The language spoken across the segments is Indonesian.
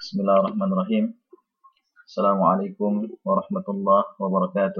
Bismillahirrahmanirrahim. Assalamualaikum warahmatullahi wabarakatuh.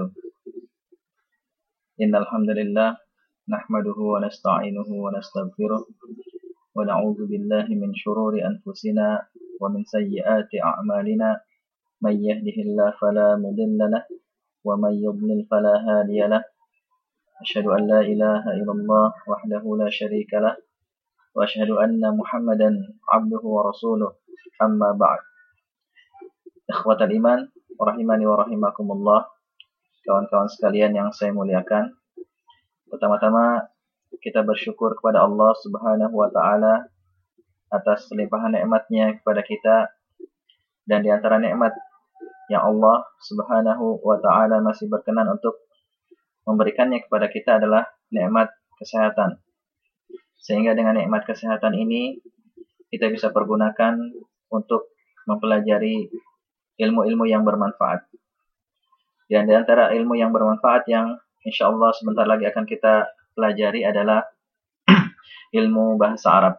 Innal hamdalillah nahmaduhu wa nasta'inuhu wa nastaghfiruh wa na'udzu billahi min shururi anfusina wa min sayyiati a'malina. May yahdihillahu fala mudilla lahu wa may yudlil fala hadiya lahu. Asyhadu an la ilaha illallah wahdahu la syarika lahu wa asyhadu anna Muhammadan 'abduhu wa rasuluh. Amma ba'd. Ikhwatal iman, rahimani wa rahimakumullah. Kawan-kawan sekalian yang saya muliakan. Pertama-tama kita bersyukur kepada Allah Subhanahu wa taala atas limpahan nikmat-Nya kepada kita, dan di antara nikmat yang Allah Subhanahu wa taala masih berkenan untuk memberikannya kepada kita adalah nikmat kesehatan. Sehingga dengan nikmat kesehatan ini kita bisa pergunakan untuk mempelajari ilmu-ilmu yang bermanfaat. Dan di antara ilmu yang bermanfaat yang insya Allah sebentar lagi akan kita pelajari adalah ilmu bahasa Arab.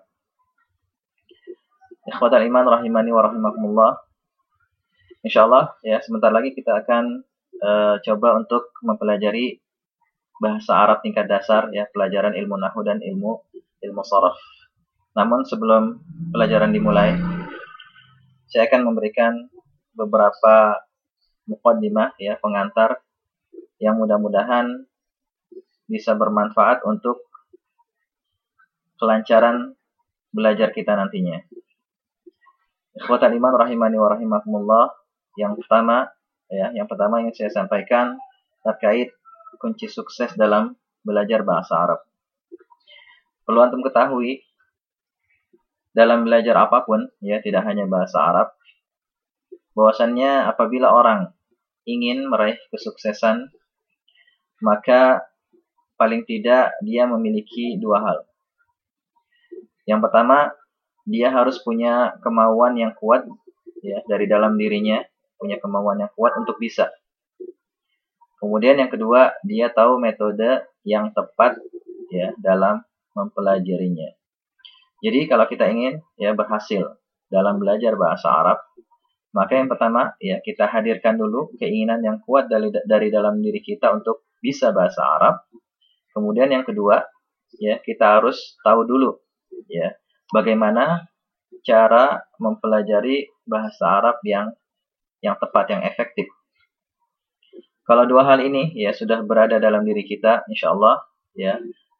Ikhwatal iman rahimani wa rahimakumullah. Insya Allah ya sebentar lagi kita akan coba untuk mempelajari bahasa Arab tingkat dasar, ya, pelajaran ilmu nahwu dan ilmu sharaf. Namun sebelum pelajaran dimulai, saya akan memberikan beberapa muqaddimah, ya, pengantar yang mudah-mudahan bisa bermanfaat untuk kelancaran belajar kita nantinya. Ikhwatal iman rahimani wa rahimakumullah. Yang pertama yang saya sampaikan terkait kunci sukses dalam belajar bahasa Arab. Perlu antum ketahui, dalam belajar apapun, ya, tidak hanya bahasa Arab, bahwasannya apabila orang ingin meraih kesuksesan, maka paling tidak dia memiliki dua hal. Yang pertama, dia harus punya kemauan yang kuat, ya, dari dalam dirinya, punya kemauan yang kuat untuk bisa. Kemudian yang kedua, dia tahu metode yang tepat, ya, dalam mempelajarinya. Jadi kalau kita ingin, ya, berhasil dalam belajar bahasa Arab, maka yang pertama, ya, kita hadirkan dulu keinginan yang kuat dari dalam diri kita untuk bisa bahasa Arab. Kemudian yang kedua, ya, kita harus tahu dulu, ya, bagaimana cara mempelajari bahasa Arab yang tepat, yang efektif. Kalau dua hal ini, ya, sudah berada dalam diri kita, insya Allah, ya,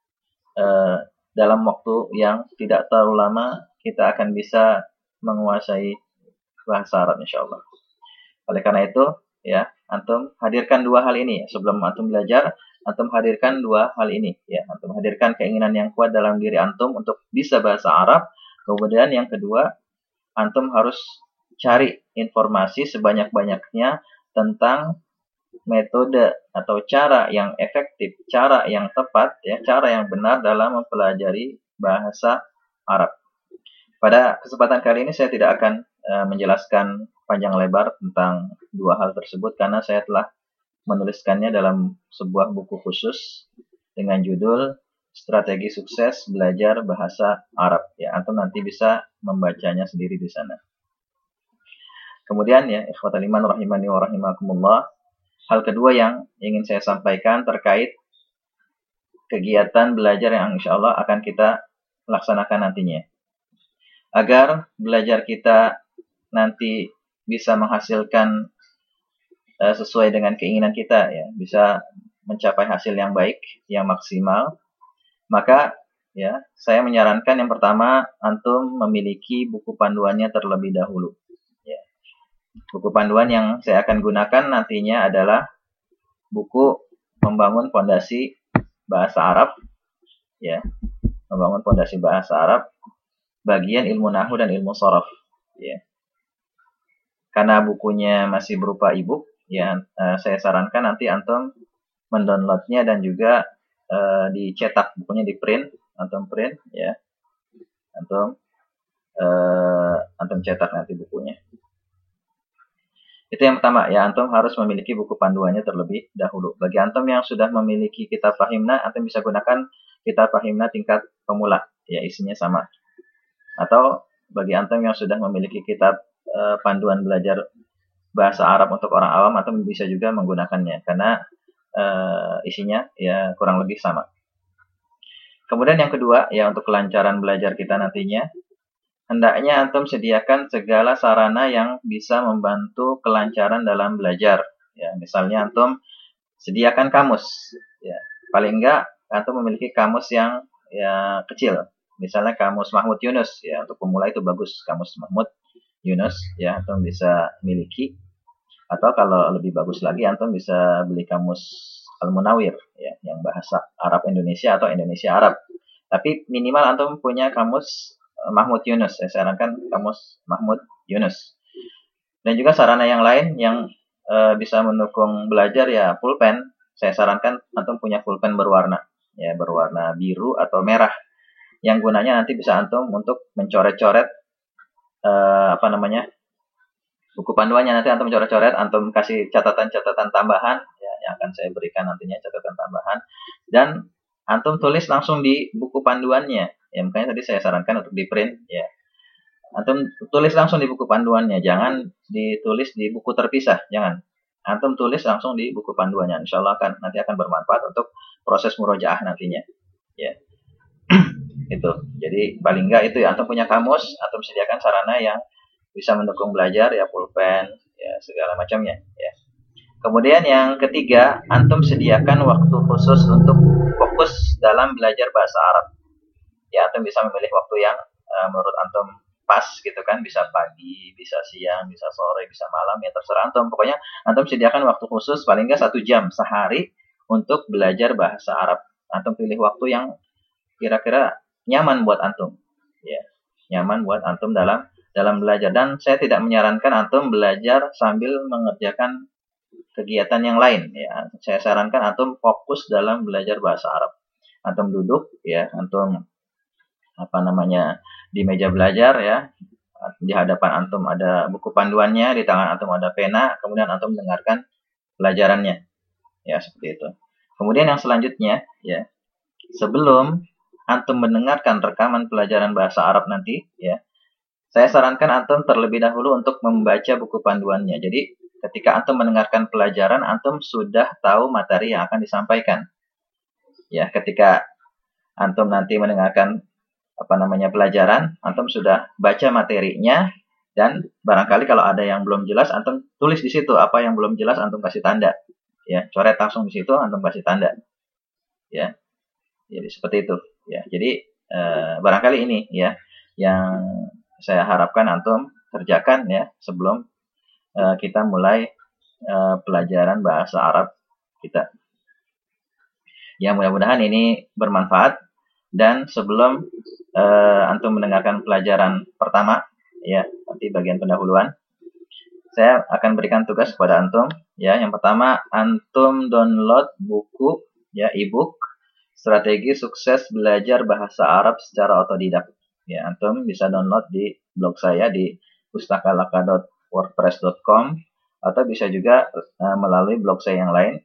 dalam waktu yang tidak terlalu lama kita akan bisa menguasai bahasa Arab insya Allah. Oleh karena itu, ya, antum hadirkan dua hal ini, ya. Sebelum antum belajar, antum hadirkan dua hal ini, ya. Antum hadirkan keinginan yang kuat dalam diri antum untuk bisa bahasa Arab. Kemudian yang kedua, antum harus cari informasi sebanyak-banyaknya tentang metode atau cara yang efektif, cara yang tepat, ya, cara yang benar dalam mempelajari bahasa Arab. Pada kesempatan kali ini saya tidak akan menjelaskan panjang lebar tentang dua hal tersebut karena saya telah menuliskannya dalam sebuah buku khusus dengan judul Strategi Sukses Belajar Bahasa Arab. Ya, antum nanti bisa membacanya sendiri di sana. Kemudian, ya, ikhwatal iman rahimani wa rahimakumullah. Hal kedua yang ingin saya sampaikan terkait kegiatan belajar yang insya Allah akan kita laksanakan nantinya. Agar belajar kita nanti bisa menghasilkan sesuai dengan keinginan kita, ya, bisa mencapai hasil yang baik, yang maksimal, maka, ya, saya menyarankan yang pertama, antum memiliki buku panduannya terlebih dahulu. Buku panduan yang saya akan gunakan nantinya adalah buku Membangun Fondasi Bahasa Arab, ya, Membangun Fondasi Bahasa Arab, bagian ilmu nahwu dan ilmu sharaf, ya. Karena bukunya masih berupa e-book, ya, saya sarankan nanti antum mendownloadnya dan juga dicetak, bukunya di print, antum print, ya, antum cetak nanti bukunya. Itu yang pertama, ya, antum harus memiliki buku panduannya terlebih dahulu. Bagi antum yang sudah memiliki kitab Fahimna, antum bisa gunakan kitab Fahimna tingkat pemula, ya, isinya sama. Atau bagi antum yang sudah memiliki kitab panduan belajar bahasa Arab untuk orang awam, antum bisa juga menggunakannya karena isinya ya kurang lebih sama. Kemudian yang kedua, ya untuk kelancaran belajar kita nantinya, hendaknya antum sediakan segala sarana yang bisa membantu kelancaran dalam belajar. Ya, misalnya antum sediakan kamus. Ya, paling enggak antum memiliki kamus yang ya kecil. Misalnya kamus Mahmud Yunus. Ya, untuk pemula itu bagus kamus Mahmud Yunus. Ya, antum bisa miliki. Atau kalau lebih bagus lagi, antum bisa beli kamus Al-Munawir, ya, yang bahasa Arab Indonesia atau Indonesia Arab. Tapi minimal antum punya kamus Mahmud Yunus. Saya sarankan kamus Mahmud Yunus. Dan juga sarana yang lain yang bisa mendukung belajar ya pulpen. Saya sarankan antum punya pulpen berwarna, ya berwarna biru atau merah. Yang gunanya nanti bisa antum untuk mencoret-coret buku panduannya. Nanti antum coret-coret, antum kasih catatan-catatan tambahan, ya, yang akan saya berikan nantinya catatan tambahan, dan antum tulis langsung di buku panduannya. Ya, makanya tadi saya sarankan untuk di print, ya. Antum tulis langsung di buku panduannya, jangan ditulis di buku terpisah, jangan. Antum tulis langsung di buku panduannya, insya Allah nanti akan bermanfaat untuk proses murojaah nantinya, ya. Itu. Jadi paling enggak itu ya, antum punya kamus, antum sediakan sarana yang bisa mendukung belajar, ya pulpen, ya segala macamnya, ya. Kemudian yang ketiga, antum sediakan waktu khusus untuk fokus dalam belajar bahasa Arab. Ya, antum bisa memilih waktu yang menurut antum pas gitu kan, bisa pagi, bisa siang, bisa sore, bisa malam, ya terserah antum. Pokoknya antum sediakan waktu khusus paling enggak 1 jam sehari untuk belajar bahasa Arab. Antum pilih waktu yang kira-kira nyaman buat antum, ya, nyaman buat antum dalam belajar. Dan saya tidak menyarankan antum belajar sambil mengerjakan kegiatan yang lain, ya. Saya sarankan antum fokus dalam belajar bahasa Arab. Antum duduk, ya, antum di meja belajar, ya. Di hadapan antum ada buku panduannya, di tangan antum ada pena, kemudian antum dengarkan pelajarannya. Ya, seperti itu. Kemudian yang selanjutnya, ya, sebelum antum mendengarkan rekaman pelajaran bahasa Arab nanti, ya, saya sarankan antum terlebih dahulu untuk membaca buku panduannya. Jadi, ketika antum mendengarkan pelajaran, antum sudah tahu materi yang akan disampaikan. Ya, ketika antum nanti mendengarkan pelajaran, antum sudah baca materinya, dan barangkali kalau ada yang belum jelas, antum tulis di situ. Apa yang belum jelas, antum kasih tanda. Ya, coret langsung di situ, antum kasih tanda. Ya, jadi seperti itu. Ya, jadi barangkali ini, ya, yang saya harapkan antum kerjakan, ya, sebelum kita mulai pelajaran bahasa Arab kita. Ya, mudah-mudahan ini bermanfaat. Dan sebelum antum mendengarkan pelajaran pertama, ya, nanti bagian pendahuluan, saya akan berikan tugas kepada antum. Ya, yang pertama, antum download buku, ya, e-book Strategi Sukses Belajar Bahasa Arab Secara Otodidak. Ya, antum bisa download di blog saya di pustakalaka.wordpress.com, atau bisa juga melalui blog saya yang lain,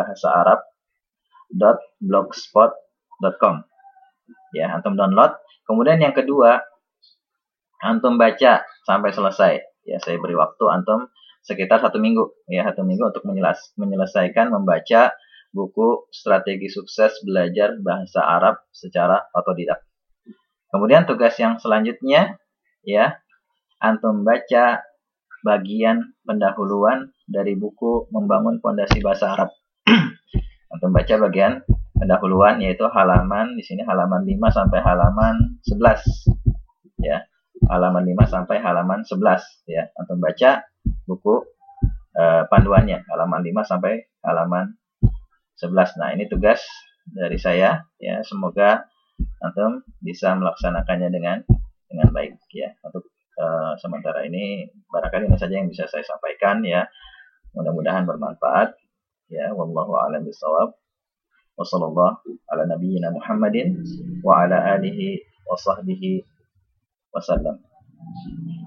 kedaibahasaarab.blogspot.com. Ya, antum download. Kemudian yang kedua, antum baca sampai selesai. Ya, saya beri waktu antum sekitar 1 minggu. Ya, 1 minggu untuk menyelesaikan membaca buku Strategi Sukses Belajar Bahasa Arab Secara Otodidak. Kemudian tugas yang selanjutnya, ya, antum baca bagian pendahuluan dari buku Membangun Pondasi Bahasa Arab. Antum baca bagian pendahuluan, yaitu halaman, di sini halaman 5 sampai halaman 11. Ya, halaman 5 sampai halaman 11. Ya, antum baca buku panduannya, halaman 5 sampai halaman 11. Nah, ini tugas dari saya, ya, semoga antum bisa melaksanakannya dengan baik, ya. Untuk sementara ini barangkali ini saja yang bisa saya sampaikan, ya. Mudah-mudahan bermanfaat, ya. Wallahu a'lam bishawab. Wassallallahu ala nabiyyina Muhammadin wa ala alihi wa sahbihi wasallam.